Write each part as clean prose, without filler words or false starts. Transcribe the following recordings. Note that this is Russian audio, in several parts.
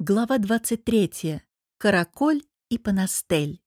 Глава 23. Караколь и Панастель.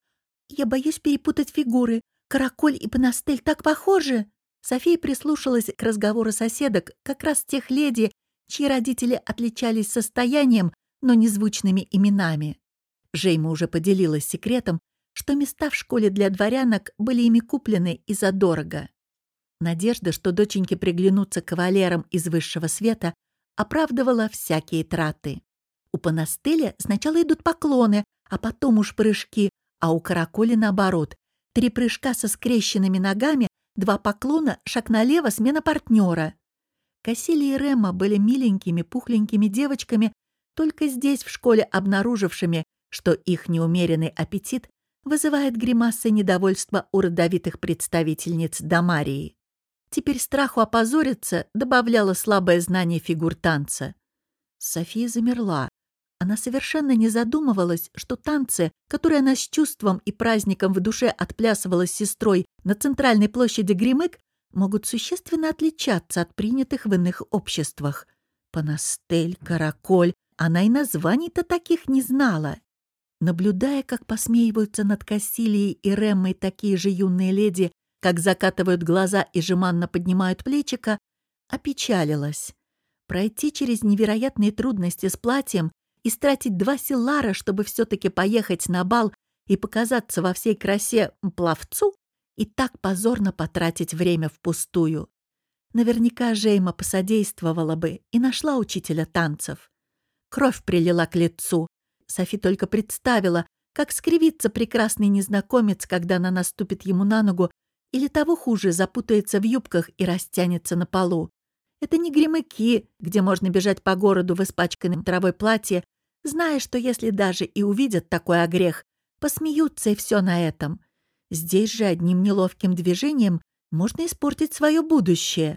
«Я боюсь перепутать фигуры. Караколь и Панастель так похожи!» София прислушалась к разговору соседок, как раз тех леди, чьи родители отличались состоянием, но незвучными именами. Жейма уже поделилась секретом, что места в школе для дворянок были ими куплены и задорого. Надежда, что доченьки приглянутся кавалерам из высшего света, оправдывала всякие траты. У Панастеля сначала идут поклоны, а потом уж прыжки, а у Караколи наоборот. 3 прыжка со скрещенными ногами, 2 поклона, шаг налево, смена партнера. Кассилия и Ремма были миленькими, пухленькими девочками, только здесь в школе обнаружившими, что их неумеренный аппетит вызывает гримасы недовольства у родовитых представительниц Дамарии. Теперь страху опозориться добавляло слабое знание фигур танца. София замерла. Она совершенно не задумывалась, что танцы, которые она с чувством и праздником в душе отплясывала с сестрой на центральной площади Гримык, могут существенно отличаться от принятых в иных обществах. Панастель, Караколь, она и названий-то таких не знала. Наблюдая, как посмеиваются над Кассилией и Реммой такие же юные леди, как закатывают глаза и жеманно поднимают плечико, опечалилась. Пройти через невероятные трудности с платьем и стратить 2 силара, чтобы все-таки поехать на бал и показаться во всей красе пловцу, и так позорно потратить время впустую. Наверняка Жейма посодействовала бы и нашла учителя танцев. Кровь прилила к лицу. Софи только представила, как скривится прекрасный незнакомец, когда она наступит ему на ногу, или того хуже, запутается в юбках и растянется на полу. Это не Гримыки, где можно бежать по городу в испачканном травой платье, зная, что если даже и увидят такой огрех, посмеются и все на этом. Здесь же одним неловким движением можно испортить свое будущее.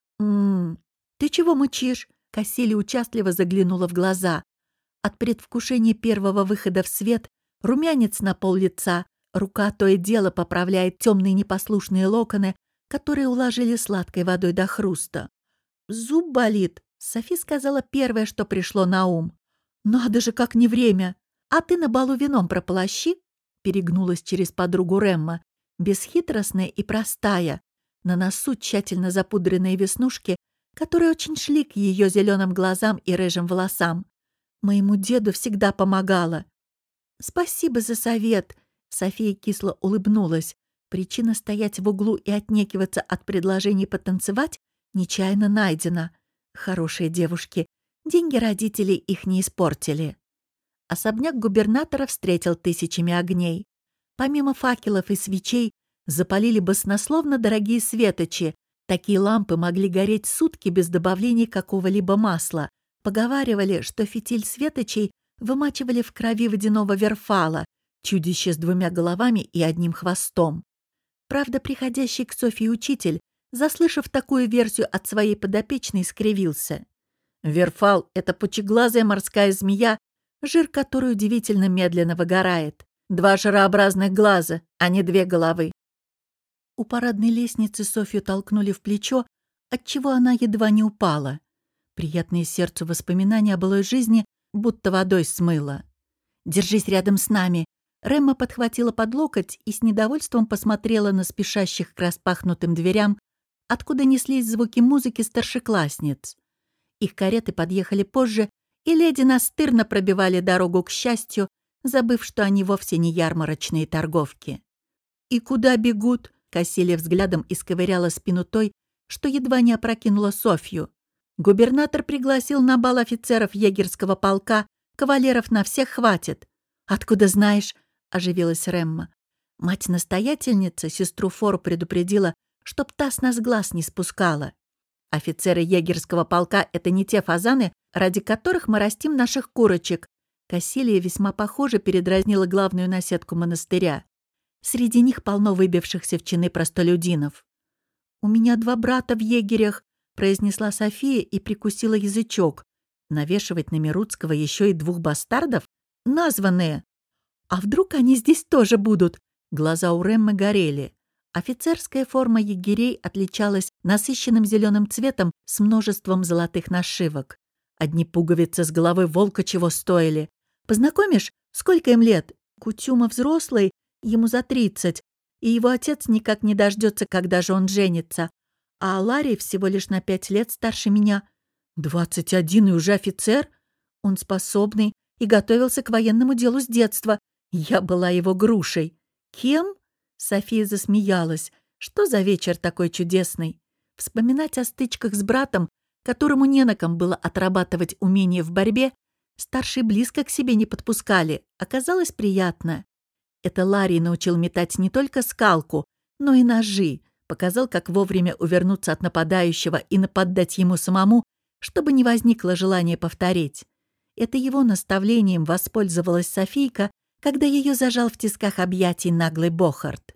Ты чего мычишь?» Кассилия участливо заглянула в глаза. От предвкушения первого выхода в свет румянец на пол лица, рука то и дело поправляет темные непослушные локоны, которые уложили сладкой водой до хруста. «Зуб болит», — Софи сказала первое, что пришло на ум. «Надо же, как не время! А ты на балу вином прополощи?» — перегнулась через подругу Ремма, бесхитростная и простая, на носу тщательно запудренные веснушки, которые очень шли к ее зеленым глазам и рыжим волосам. «Моему деду всегда помогала». «Спасибо за совет», — София кисло улыбнулась. Причина стоять в углу и отнекиваться от предложений потанцевать нечаянно найдена. Хорошие девушки. Деньги родителей их не испортили. Особняк губернатора встретил тысячами огней. Помимо факелов и свечей запалили баснословно дорогие светочи. Такие лампы могли гореть сутки без добавления какого-либо масла. Поговаривали, что фитиль светочей вымачивали в крови водяного верфала, чудище с 2 головами и 1 хвостом. Правда, приходящий к Софье учитель, заслышав такую версию от своей подопечной, скривился. Верфал — это пучеглазая морская змея, жир которой удивительно медленно выгорает. 2 шарообразных глаза, а не 2 головы. У парадной лестницы Софью толкнули в плечо, отчего она едва не упала. Приятные сердцу воспоминания о былой жизни будто водой смыло. «Держись рядом с нами!» Ремма подхватила под локоть и с недовольством посмотрела на спешащих к распахнутым дверям, откуда неслись звуки музыки старшеклассниц. Их кареты подъехали позже, и леди настырно пробивали дорогу к счастью, забыв, что они вовсе не ярмарочные торговки. «И куда бегут?» — Кассилия взглядом исковыряла спину той, что едва не опрокинула Софью. «Губернатор пригласил на бал офицеров егерского полка, кавалеров на всех хватит». «Откуда знаешь?» — оживилась Ремма. Мать-настоятельница сестру Фору предупредила, чтоб та с нас глаз не спускала. Офицеры егерского полка — это не те фазаны, ради которых мы растим наших курочек. Кассилия весьма похоже передразнила главную наседку монастыря. Среди них полно выбившихся в чины простолюдинов. «У меня 2 брата в егерях», — произнесла София и прикусила язычок. Навешивать на Мируцкого еще и 2 бастардов? Названные! А вдруг они здесь тоже будут? Глаза у Реммы горели. Офицерская форма егерей отличалась насыщенным зеленым цветом с множеством золотых нашивок. Одни пуговицы с головы волка чего стоили. Познакомишь, сколько им лет? Кутюма взрослый, ему за 30, и его отец никак не дождется, когда же он женится. А Ларри всего лишь на 5 лет старше меня. 21 и уже офицер? Он способный и готовился к военному делу с детства. Я была его грушей. Кем? София засмеялась. Что за вечер такой чудесный? Вспоминать о стычках с братом, которому не на ком было отрабатывать умение в борьбе, старшие близко к себе не подпускали, оказалось приятно. Это Ларри научил метать не только скалку, но и ножи, показал, как вовремя увернуться от нападающего и нападать ему самому, чтобы не возникло желания повторить. Это его наставлением воспользовалась Софийка, когда ее зажал в тисках объятий наглый Бохард.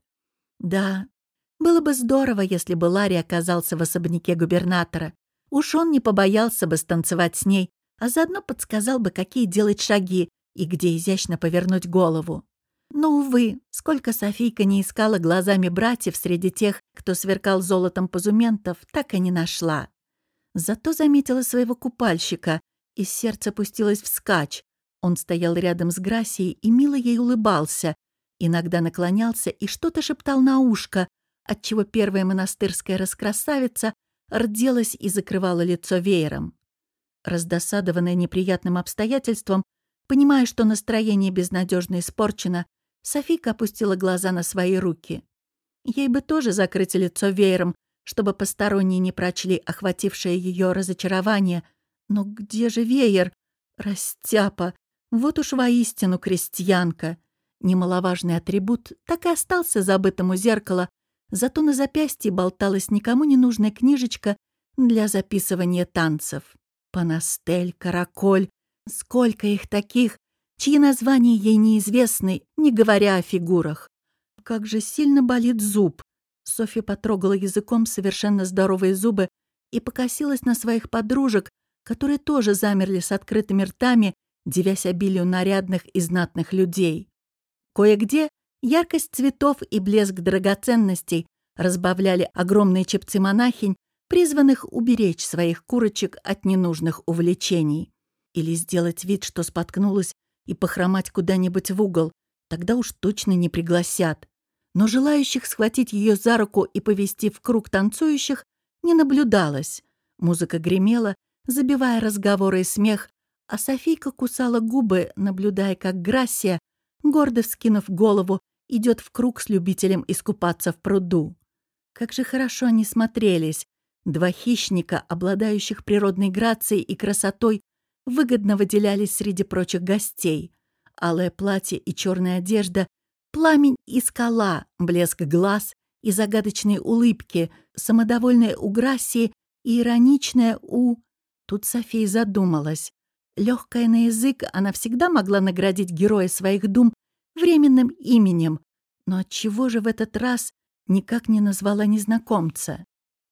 Да, было бы здорово, если бы Ларри оказался в особняке губернатора. Уж он не побоялся бы станцевать с ней, а заодно подсказал бы, какие делать шаги и где изящно повернуть голову. Но, увы, сколько Софийка не искала глазами братьев среди тех, кто сверкал золотом позументов, так и не нашла. Зато заметила своего купальщика, и сердце пустилось вскачь. Он стоял рядом с Грасией и мило ей улыбался, иногда наклонялся и что-то шептал на ушко, отчего первая монастырская раскрасавица рделась и закрывала лицо веером. Раздосадованная неприятным обстоятельством, понимая, что настроение безнадежно испорчено, Софийка опустила глаза на свои руки. Ей бы тоже закрыть лицо веером, чтобы посторонние не прочли охватившее ее разочарование. Но где же веер? Растяпа! Вот уж воистину крестьянка. Немаловажный атрибут так и остался забытым у зеркала, зато на запястье болталась никому не нужная книжечка для записывания танцев. Панастель, караколь, сколько их таких, чьи названия ей неизвестны, не говоря о фигурах. Как же сильно болит зуб. Софья потрогала языком совершенно здоровые зубы и покосилась на своих подружек, которые тоже замерли с открытыми ртами, дивясь обилию нарядных и знатных людей. Кое-где яркость цветов и блеск драгоценностей разбавляли огромные чепцы монахинь, призванных уберечь своих курочек от ненужных увлечений. Или сделать вид, что споткнулась, и похромать куда-нибудь в угол, тогда уж точно не пригласят. Но желающих схватить ее за руку и повести в круг танцующих не наблюдалось. Музыка гремела, забивая разговоры и смех, а Софийка кусала губы, наблюдая, как Грассия, гордо вскинув голову, идет в круг с любителем искупаться в пруду. Как же хорошо они смотрелись. Два хищника, обладающих природной грацией и красотой, выгодно выделялись среди прочих гостей. Алое платье и черная одежда, пламень и скала, блеск глаз и загадочные улыбки, самодовольная у Грассии и ироничная у... Тут София задумалась. Легкая на язык, она всегда могла наградить героя своих дум временным именем, но отчего же в этот раз никак не назвала незнакомца?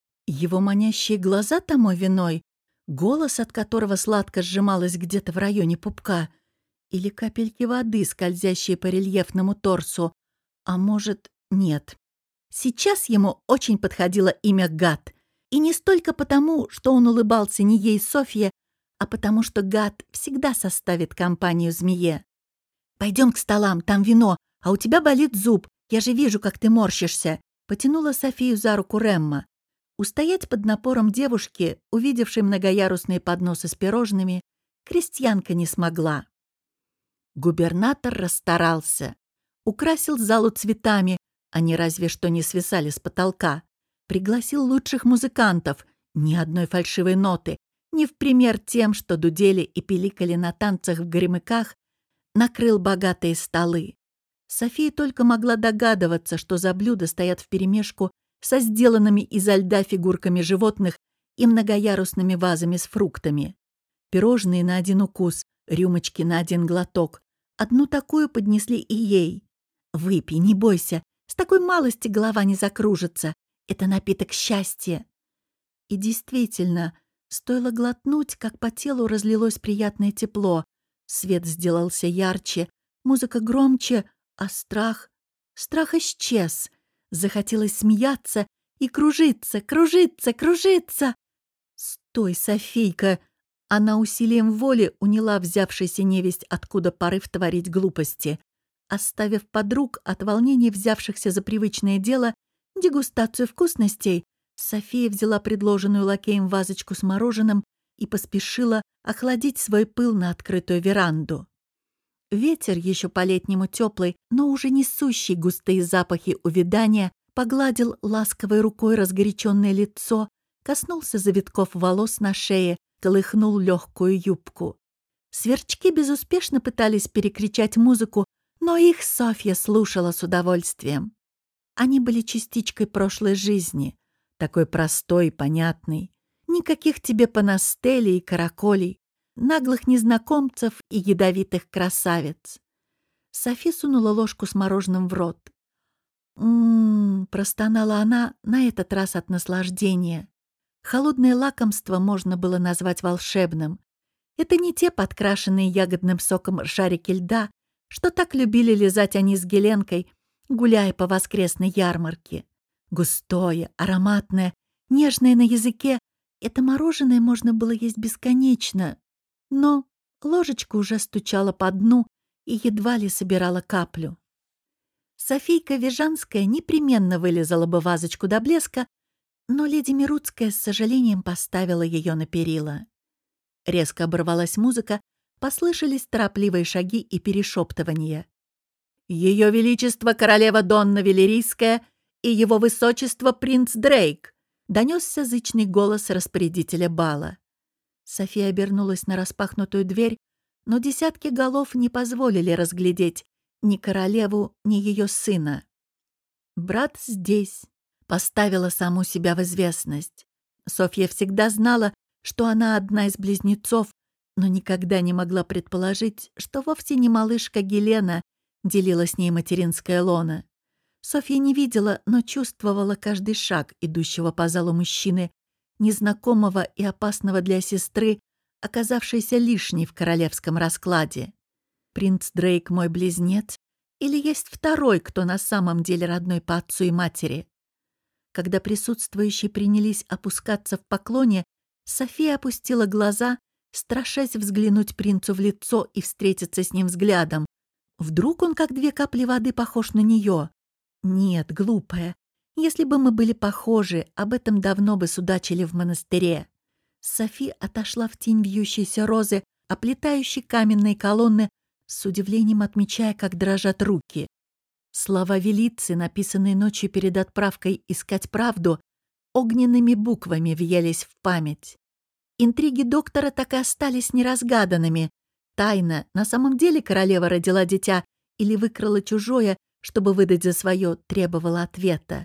Его манящие глаза тому виной, голос, от которого сладко сжималось где-то в районе пупка, или капельки воды, скользящие по рельефному торсу, а может, нет. Сейчас ему очень подходило имя Гад, и не столько потому, что он улыбался не ей, Софье, а потому что Гад всегда составит компанию змее. «Пойдем к столам, там вино, а у тебя болит зуб, я же вижу, как ты морщишься», потянула Софию за руку Ремма. Устоять под напором девушки, увидевшей многоярусные подносы с пирожными, крестьянка не смогла. Губернатор расстарался. Украсил залу цветами, они разве что не свисали с потолка. Пригласил лучших музыкантов, ни одной фальшивой ноты, не в пример тем, что дудели и пиликали на танцах в горемыках, накрыл богатые столы. София только могла догадываться, что за блюда стоят вперемешку со сделанными изо льда фигурками животных и многоярусными вазами с фруктами. Пирожные на один укус, рюмочки на один глоток. Одну такую поднесли и ей. «Выпей, не бойся, с такой малости голова не закружится. Это напиток счастья». И действительно, стоило глотнуть, как по телу разлилось приятное тепло. Свет сделался ярче, музыка громче, а страх исчез. Захотелось смеяться и кружиться, кружиться, кружиться. «Стой, Софийка! Она усилием воли уняла взявшийся невесть откуда порыв творить глупости, оставив подруг от волнения взявшихся за привычное дело дегустацию вкусностей. София взяла предложенную лакеем вазочку с мороженым и поспешила охладить свой пыл на открытую веранду. Ветер, еще по-летнему теплый, но уже несущий густые запахи увядания, погладил ласковой рукой разгоряченное лицо, коснулся завитков волос на шее, колыхнул легкую юбку. Сверчки безуспешно пытались перекричать музыку, но их Софья слушала с удовольствием. Они были частичкой прошлой жизни, такой простой и понятной. Никаких тебе панастелей и караколей, наглых незнакомцев и ядовитых красавиц. Софи сунула ложку с мороженым в рот. Простонала она на этот раз от наслаждения. Холодное лакомство можно было назвать волшебным. Это не те подкрашенные ягодным соком шарики льда, что так любили лизать они с Геленкой, гуляя по воскресной ярмарке. Густое, ароматное, нежное на языке, это мороженое можно было есть бесконечно. Но ложечка уже стучала по дну и едва ли собирала каплю. Софийка Вижанская непременно вылизала бы вазочку до блеска, но леди Мируцкая с сожалением поставила ее на перила. Резко оборвалась музыка, послышались торопливые шаги и перешептывания. «Ее Величество королева Донна Велерийская и его Высочество принц Дрейк!» — донесся зычный голос распорядителя бала. София обернулась на распахнутую дверь, но десятки голов не позволили разглядеть ни королеву, ни ее сына. «Брат здесь», — поставила саму себя в известность. Софья всегда знала, что она одна из близнецов, но никогда не могла предположить, что вовсе не малышка Гелена делила с ней материнское лоно. Софья не видела, но чувствовала каждый шаг идущего по залу мужчины, незнакомого и опасного для сестры, оказавшейся лишней в королевском раскладе. Принц Дрейк мой близнец? Или есть второй, кто на самом деле родной по отцу и матери? Когда присутствующие принялись опускаться в поклоне, София опустила глаза, страшась взглянуть принцу в лицо и встретиться с ним взглядом. Вдруг он, как две капли воды, похож на нее? Нет, глупая. Если бы мы были похожи, об этом давно бы судачили в монастыре. Софи отошла в тень вьющейся розы, оплетающей каменные колонны, с удивлением отмечая, как дрожат руки. Слова велицы, написанные ночью перед отправкой искать правду, огненными буквами въелись в память. Интриги доктора так и остались неразгаданными. Тайна, на самом деле королева родила дитя или выкрала чужое, чтобы выдать за свое, требовала ответа.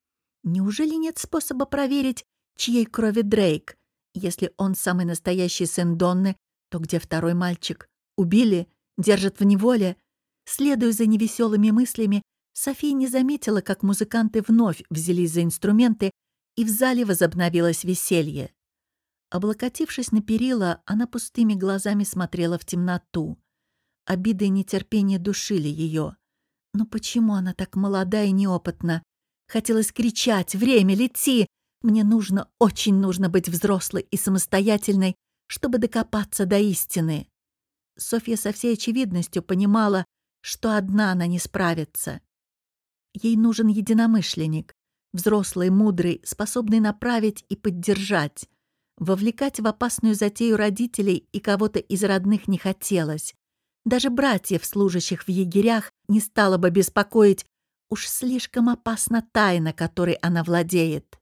Неужели нет способа проверить, чьей крови Дрейк? Если он самый настоящий сын Донны, то где второй мальчик? Убили? Держат в неволе? Следуя за невеселыми мыслями, София не заметила, как музыканты вновь взялись за инструменты, и в зале возобновилось веселье. Облокотившись на перила, она пустыми глазами смотрела в темноту. Обиды и нетерпение душили ее. Но почему она так молода и неопытна? Хотелось кричать: «Время, лети! Мне нужно, очень нужно быть взрослой и самостоятельной, чтобы докопаться до истины». Софья со всей очевидностью понимала, что одна она не справится. Ей нужен единомышленник, взрослый, мудрый, способный направить и поддержать. Вовлекать в опасную затею родителей и кого-то из родных не хотелось. Даже братьев, служащих в егерях, не стало бы беспокоить. Уж слишком опасна тайна, которой она владеет.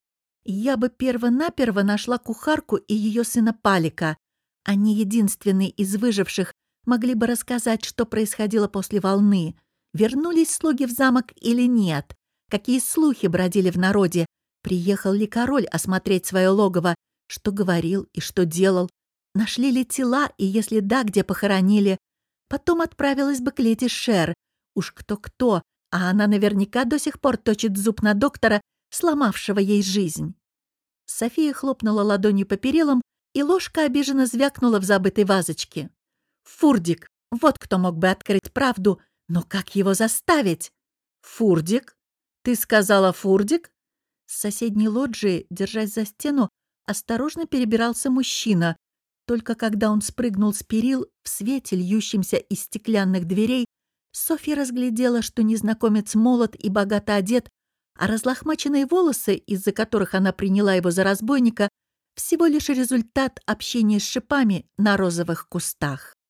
Я бы перво-наперво нашла кухарку и ее сына Палика. Они, единственные из выживших, могли бы рассказать, что происходило после волны. Вернулись слуги в замок или нет? Какие слухи бродили в народе? Приехал ли король осмотреть свое логово? Что говорил и что делал? Нашли ли тела, и если да, где похоронили? Потом отправилась бы к леди Шер. Уж кто-кто, а она наверняка до сих пор точит зуб на доктора, сломавшего ей жизнь. София хлопнула ладонью по перилам, и ложка обиженно звякнула в забытой вазочке. Фурдик, вот кто мог бы открыть правду, но как его заставить? Фурдик? Ты сказала Фурдик? С соседней лоджии, держась за стену, осторожно перебирался мужчина. Только когда он спрыгнул с перил в свете, льющемся из стеклянных дверей, Софья разглядела, что незнакомец молод и богато одет, а разлохмаченные волосы, из-за которых она приняла его за разбойника, всего лишь результат общения с шипами на розовых кустах.